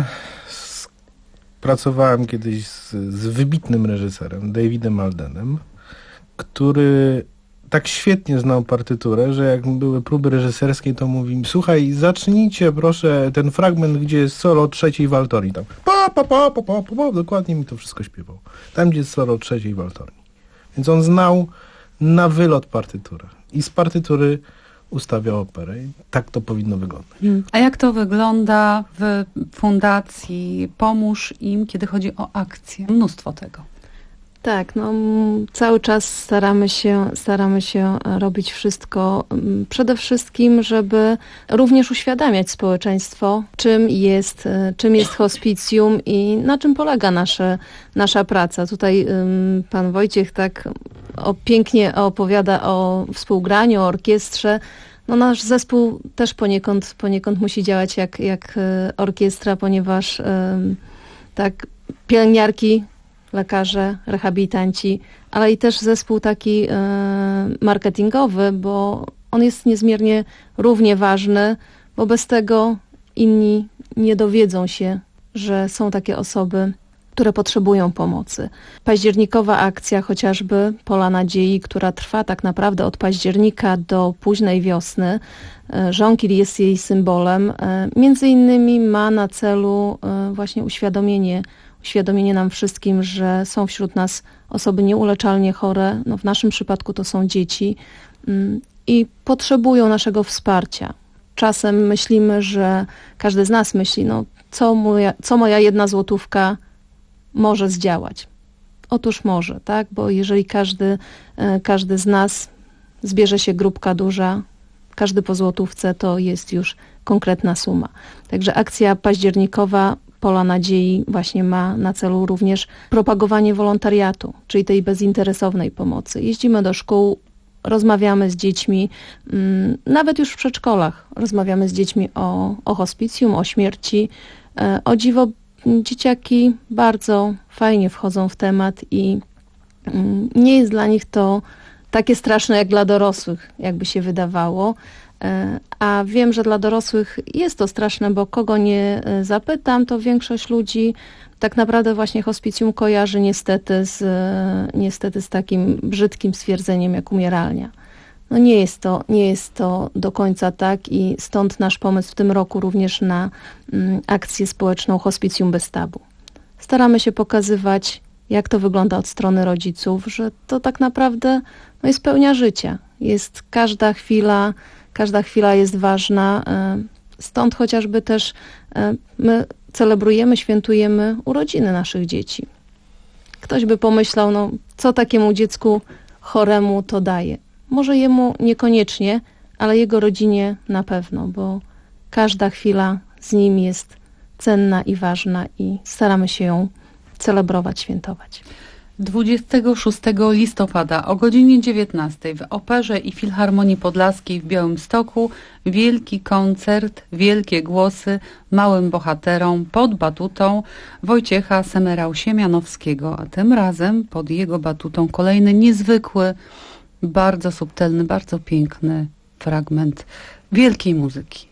pracowałem kiedyś z, z wybitnym reżyserem, Davidem Aldenem, który tak świetnie znał partyturę, że jak były próby reżyserskie, to mówi: słuchaj, zacznijcie proszę ten fragment, gdzie jest solo trzeciej waltorni. Tam pa, pa, pa, pa, pa, pa, pa, dokładnie mi to wszystko śpiewał. Tam, gdzie jest solo trzeciej waltorni. Więc on znał na wylot partyturę. I z partytury ustawiał operę. I tak to powinno wyglądać. A jak to wygląda w fundacji Pomóż Im, kiedy chodzi o akcję? Mnóstwo tego. Tak, no cały czas staramy się, staramy się robić wszystko, przede wszystkim, żeby również uświadamiać społeczeństwo, czym jest, czym jest hospicjum i na czym polega nasze, nasza praca. Tutaj um, pan Wojciech tak o, pięknie opowiada o współgraniu, o orkiestrze. No nasz zespół też poniekąd, poniekąd musi działać jak, jak orkiestra, ponieważ um, tak pielęgniarki, lekarze, rehabilitanci, ale i też zespół taki e, marketingowy, bo on jest niezmiernie równie ważny, bo bez tego inni nie dowiedzą się, że są takie osoby, które potrzebują pomocy. Październikowa akcja chociażby Pola Nadziei, która trwa tak naprawdę od października do późnej wiosny. Żonkil jest jej symbolem. Między innymi ma na celu właśnie uświadomienie uświadomienie nam wszystkim, że są wśród nas osoby nieuleczalnie chore, no w naszym przypadku to są dzieci i potrzebują naszego wsparcia. Czasem myślimy, że każdy z nas myśli, no co moja, co moja jedna złotówka może zdziałać. Otóż może, tak, bo jeżeli każdy, każdy z nas zbierze się grupka duża, każdy po złotówce, to jest już konkretna suma. Także akcja październikowa Pola Nadziei właśnie ma na celu również propagowanie wolontariatu, czyli tej bezinteresownej pomocy. Jeździmy do szkół, rozmawiamy z dziećmi, nawet już w przedszkolach rozmawiamy z dziećmi o, o hospicjum, o śmierci. O dziwo dzieciaki bardzo fajnie wchodzą w temat i nie jest dla nich to takie straszne jak dla dorosłych, jakby się wydawało. A wiem, że dla dorosłych jest to straszne, bo kogo nie zapytam, to większość ludzi tak naprawdę właśnie hospicjum kojarzy niestety z, niestety z takim brzydkim stwierdzeniem jak umieralnia. No nie jest to, nie jest to do końca tak i stąd nasz pomysł w tym roku również na mm, akcję społeczną Hospicjum bez tabu. Staramy się pokazywać, jak to wygląda od strony rodziców, że to tak naprawdę no, jest pełnia życia. Jest każda chwila, każda chwila jest ważna. Stąd chociażby też my celebrujemy, świętujemy urodziny naszych dzieci. Ktoś by pomyślał, no co takiemu dziecku choremu to daje. Może jemu niekoniecznie, ale jego rodzinie na pewno, bo każda chwila z nim jest cenna i ważna i staramy się ją celebrować, świętować. dwudziestego szóstego listopada o godzinie dziewiętnastej w Operze i Filharmonii Podlaskiej w Białymstoku wielki koncert, wielkie głosy małym bohaterom pod batutą Wojciecha Semerał-Siemianowskiego, a tym razem pod jego batutą kolejny niezwykły, bardzo subtelny, bardzo piękny fragment wielkiej muzyki.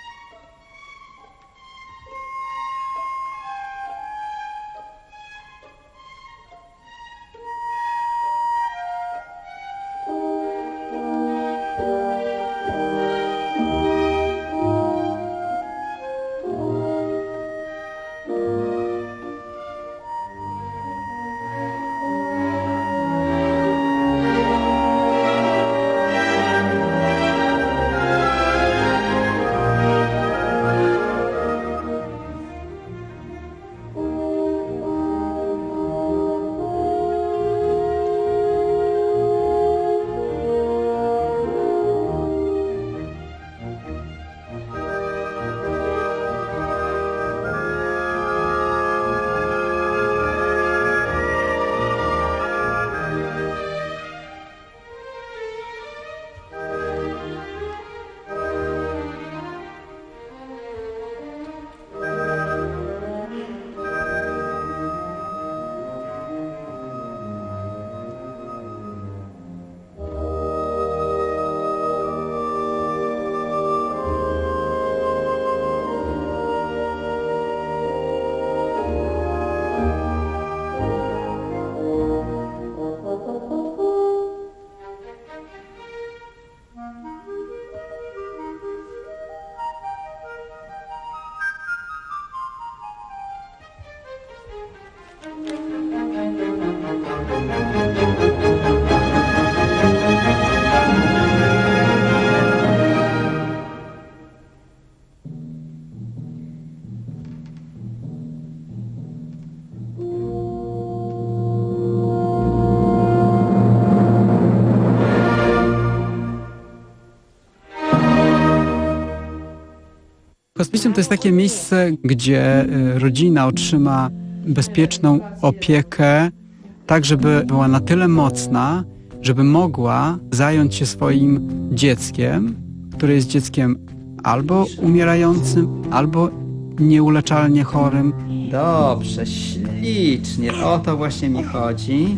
Hospicjum to jest takie miejsce, gdzie rodzina otrzyma bezpieczną opiekę, tak żeby była na tyle mocna, żeby mogła zająć się swoim dzieckiem, które jest dzieckiem albo umierającym, albo nieuleczalnie chorym. Dobrze, ślicznie, o to właśnie mi chodzi.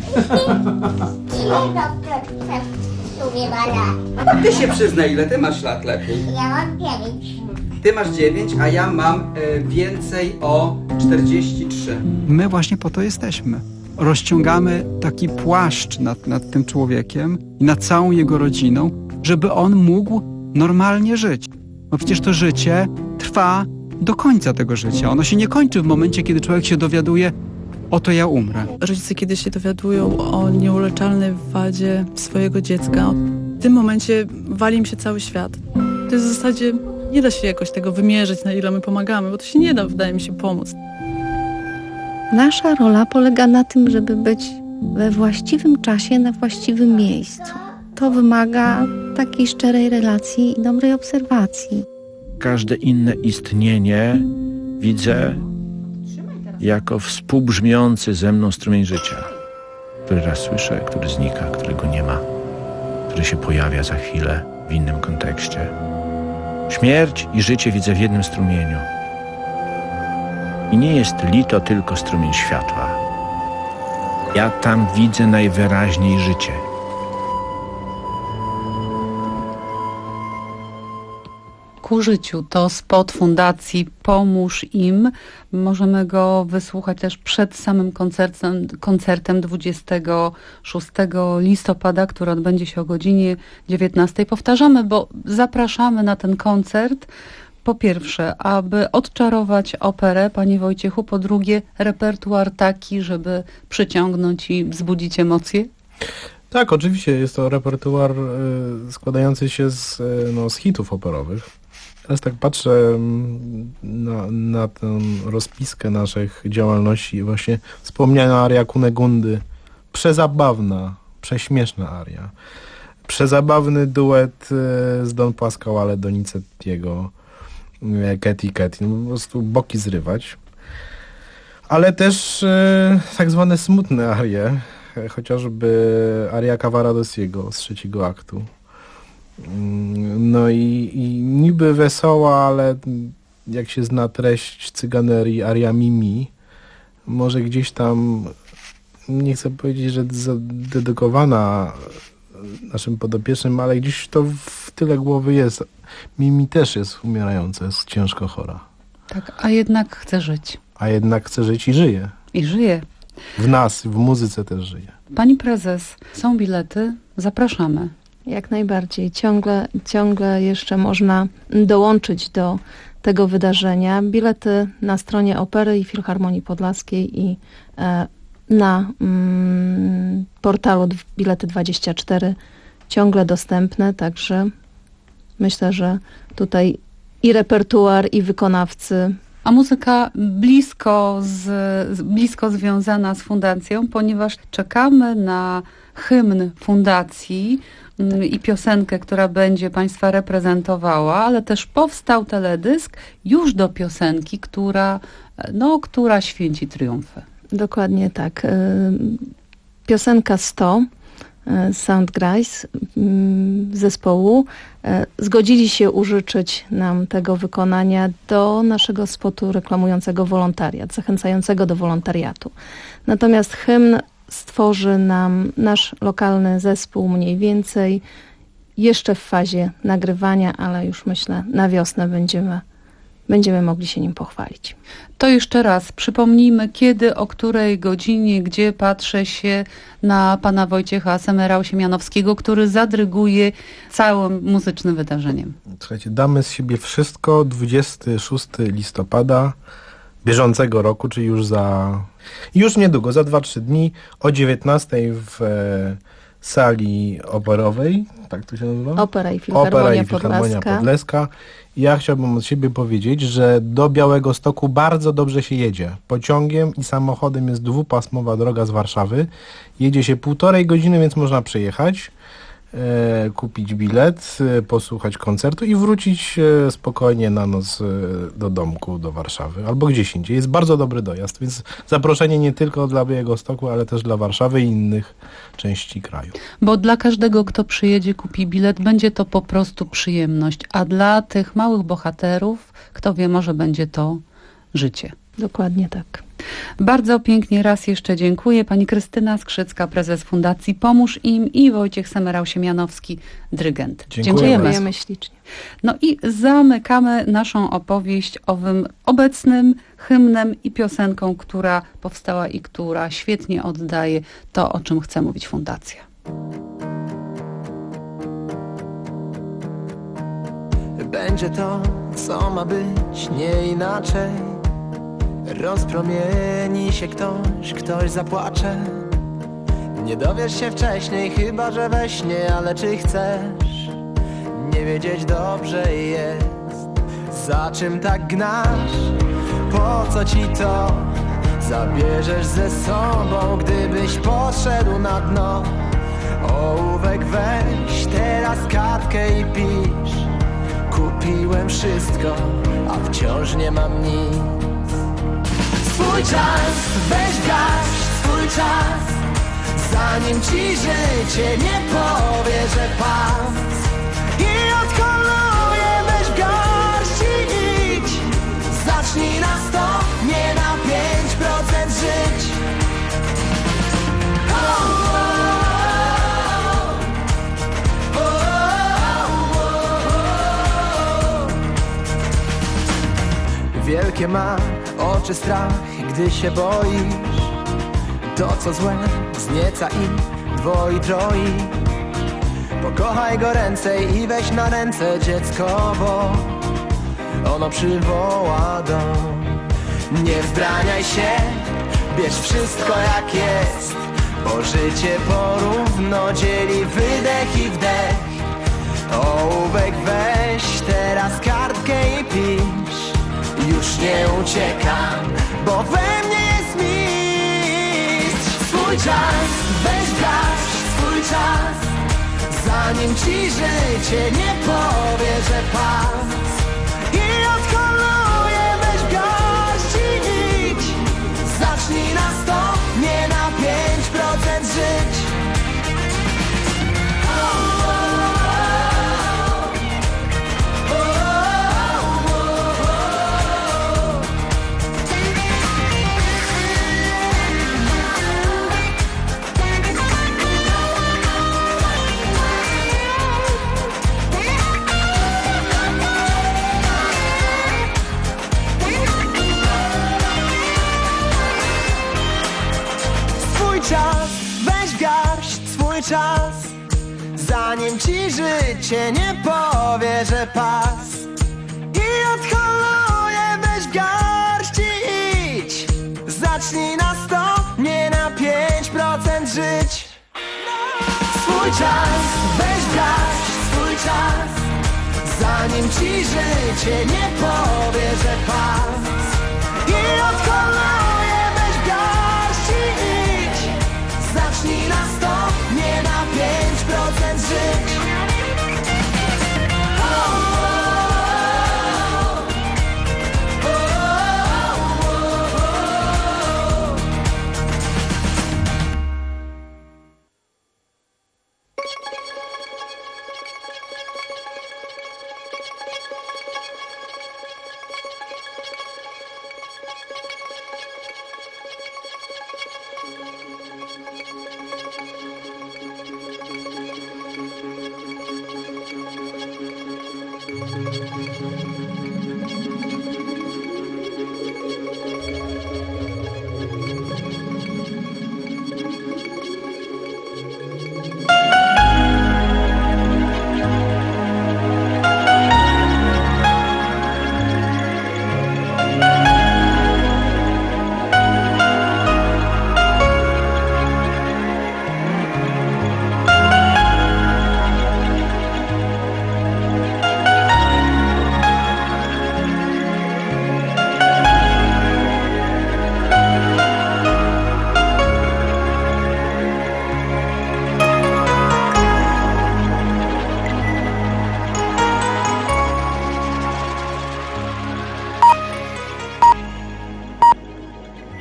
A ty się przyznaj, ile ty masz lat lepiej? Ja mam dziewięć. Ty masz dziewięć, a ja mam y, więcej o czterdzieści trzy. My właśnie po to jesteśmy. Rozciągamy taki płaszcz nad, nad tym człowiekiem i nad całą jego rodziną, żeby on mógł normalnie żyć. Bo przecież to życie trwa do końca tego życia. Ono się nie kończy w momencie, kiedy człowiek się dowiaduje, oto ja umrę. Rodzice, kiedy się dowiadują o nieuleczalnej wadzie swojego dziecka, w tym momencie wali im się cały świat. To jest w zasadzie, nie da się jakoś tego wymierzyć, na ile my pomagamy, bo to się nie da, wydaje mi się, pomóc. Nasza rola polega na tym, żeby być we właściwym czasie, na właściwym miejscu. To wymaga takiej szczerej relacji i dobrej obserwacji. Każde inne istnienie widzę jako współbrzmiący ze mną strumień życia, który raz słyszę, który znika, którego nie ma, który się pojawia za chwilę w innym kontekście. Śmierć i życie widzę w jednym strumieniu. I nie jest li to tylko strumień światła. Ja tam widzę najwyraźniej życie. Ku życiu to spot fundacji Pomóż im. Możemy go wysłuchać też przed samym koncertem, koncertem dwudziestego szóstego listopada, który odbędzie się o godzinie dziewiętnastej. Powtarzamy, bo zapraszamy na ten koncert. Po pierwsze, aby odczarować operę, panie Wojciechu. Po drugie, repertuar taki, żeby przyciągnąć i wzbudzić emocje. Tak, oczywiście jest to repertuar y, składający się z, y, no, z hitów operowych. Teraz tak patrzę na, na tę rozpiskę naszych działalności. Właśnie wspomniana aria Kunegundy. Przezabawna, prześmieszna aria. Przezabawny duet y, z Don Pasquale Donizettiego. Ket i Ket. No, po prostu boki zrywać. Ale też e, tak zwane smutne arie, e, chociażby aria Cavaradiosiego z trzeciego aktu. Mm, no i, i niby wesoła, ale jak się zna treść cyganerii, aria Mimi, może gdzieś tam, nie chcę powiedzieć, że dedykowana naszym podopiecznym, ale gdzieś to w tyle głowy jest. Mimi też jest umierająca, jest ciężko chora. Tak, a jednak chce żyć. A jednak chce żyć i żyje. I żyje. W nas, w muzyce też żyje. Pani prezes, są bilety, zapraszamy. Jak najbardziej. Ciągle, ciągle jeszcze można dołączyć do tego wydarzenia. Bilety na stronie Opery i Filharmonii Podlaskiej i e, na mm, portalu Bilety dwadzieścia cztery ciągle dostępne, także myślę, że tutaj i repertuar, i wykonawcy. A muzyka blisko, z, blisko związana z fundacją, ponieważ czekamy na hymn fundacji i piosenkę, która będzie Państwa reprezentowała, ale też powstał teledysk już do piosenki, która, no, która święci triumfy. Dokładnie tak. Piosenka sto Soundgrace zespołu zgodzili się użyczyć nam tego wykonania do naszego spotu reklamującego wolontariat, zachęcającego do wolontariatu. Natomiast hymn stworzy nam nasz lokalny zespół mniej więcej jeszcze w fazie nagrywania, ale już myślę na wiosnę będziemy, będziemy mogli się nim pochwalić. To jeszcze raz przypomnijmy, kiedy, o której godzinie, gdzie patrzę się na pana Wojciecha Semerał-Siemianowskiego, który zadryguje całym muzycznym wydarzeniem. Słuchajcie, damy z siebie wszystko. dwudziestego szóstego listopada bieżącego roku, czyli już za już niedługo, za dwa trzy dni o dziewiętnastej w e, sali operowej, tak to się nazywa? Opera i Filharmonia, Opera i Filharmonia Podlaska. Podlaska. Ja chciałbym od siebie powiedzieć, że do Białegostoku bardzo dobrze się jedzie. Pociągiem i samochodem jest dwupasmowa droga z Warszawy. Jedzie się półtorej godziny, więc można przyjechać, e, kupić bilet, e, posłuchać koncertu i wrócić e, spokojnie na noc e, do domku, do Warszawy albo gdzieś indziej. Jest bardzo dobry dojazd, więc zaproszenie nie tylko dla Białegostoku, ale też dla Warszawy i innych części kraju. Bo dla każdego, kto przyjedzie, kupi bilet, będzie to po prostu przyjemność, a dla tych małych bohaterów, kto wie, może będzie to życie. Dokładnie tak. Bardzo pięknie raz jeszcze dziękuję. Pani Krystyna Skrzycka, prezes Fundacji Pomóż Im i Wojciech Semerał-Siemianowski, dyrygent. Dziękuję Dziękujemy. Dziękujemy ślicznie. No i zamykamy naszą opowieść owym obecnym hymnem i piosenką, która powstała i która świetnie oddaje to, o czym chce mówić Fundacja. Będzie to, co ma być, nie inaczej. Rozpromieni się ktoś, ktoś zapłacze. Nie dowiesz się wcześniej, chyba że we śnie, ale czy chcesz nie wiedzieć dobrze jest, za czym tak gnasz? Po co ci to? Zabierzesz ze sobą, gdybyś poszedł na dno. Ołówek weź, teraz kartkę i pisz. Kupiłem wszystko, a wciąż nie mam nic. Swój czas, weź gaś, swój czas, zanim ci życie nie powie, że pas. I odkoluje, weź garść i idź. Zacznij na sto, nie na pięć procent żyć. Oh, oh, oh, oh, oh, oh. Wielkie ma oczy strach, gdy się boisz. To co złe znieca i dwoi troi. Pokochaj go ręcej i weź na ręce dziecko, bo ono przywoła dom. Nie wzbraniaj się, bierz wszystko jak jest, bo życie porówno dzieli wydech i wdech. Ołówek weź, teraz kartkę i pisz. Już nie uciekam, bo we mnie jest mistrz. Swój czas, weź gaś, swój czas, zanim ci życie nie powie, że pas. I odkoluje, weź garść i idź. czas, zanim ci życie nie powie, że pas i odholuje, weź w garści idź. Zacznij na sto, nie na pięć procent żyć. Swój czas, weź w garść swój czas, zanim ci życie nie powie, że pas i odholuje, weź w garści idź. Zacznij na sto, nie na pięć procent żyć. Thank you.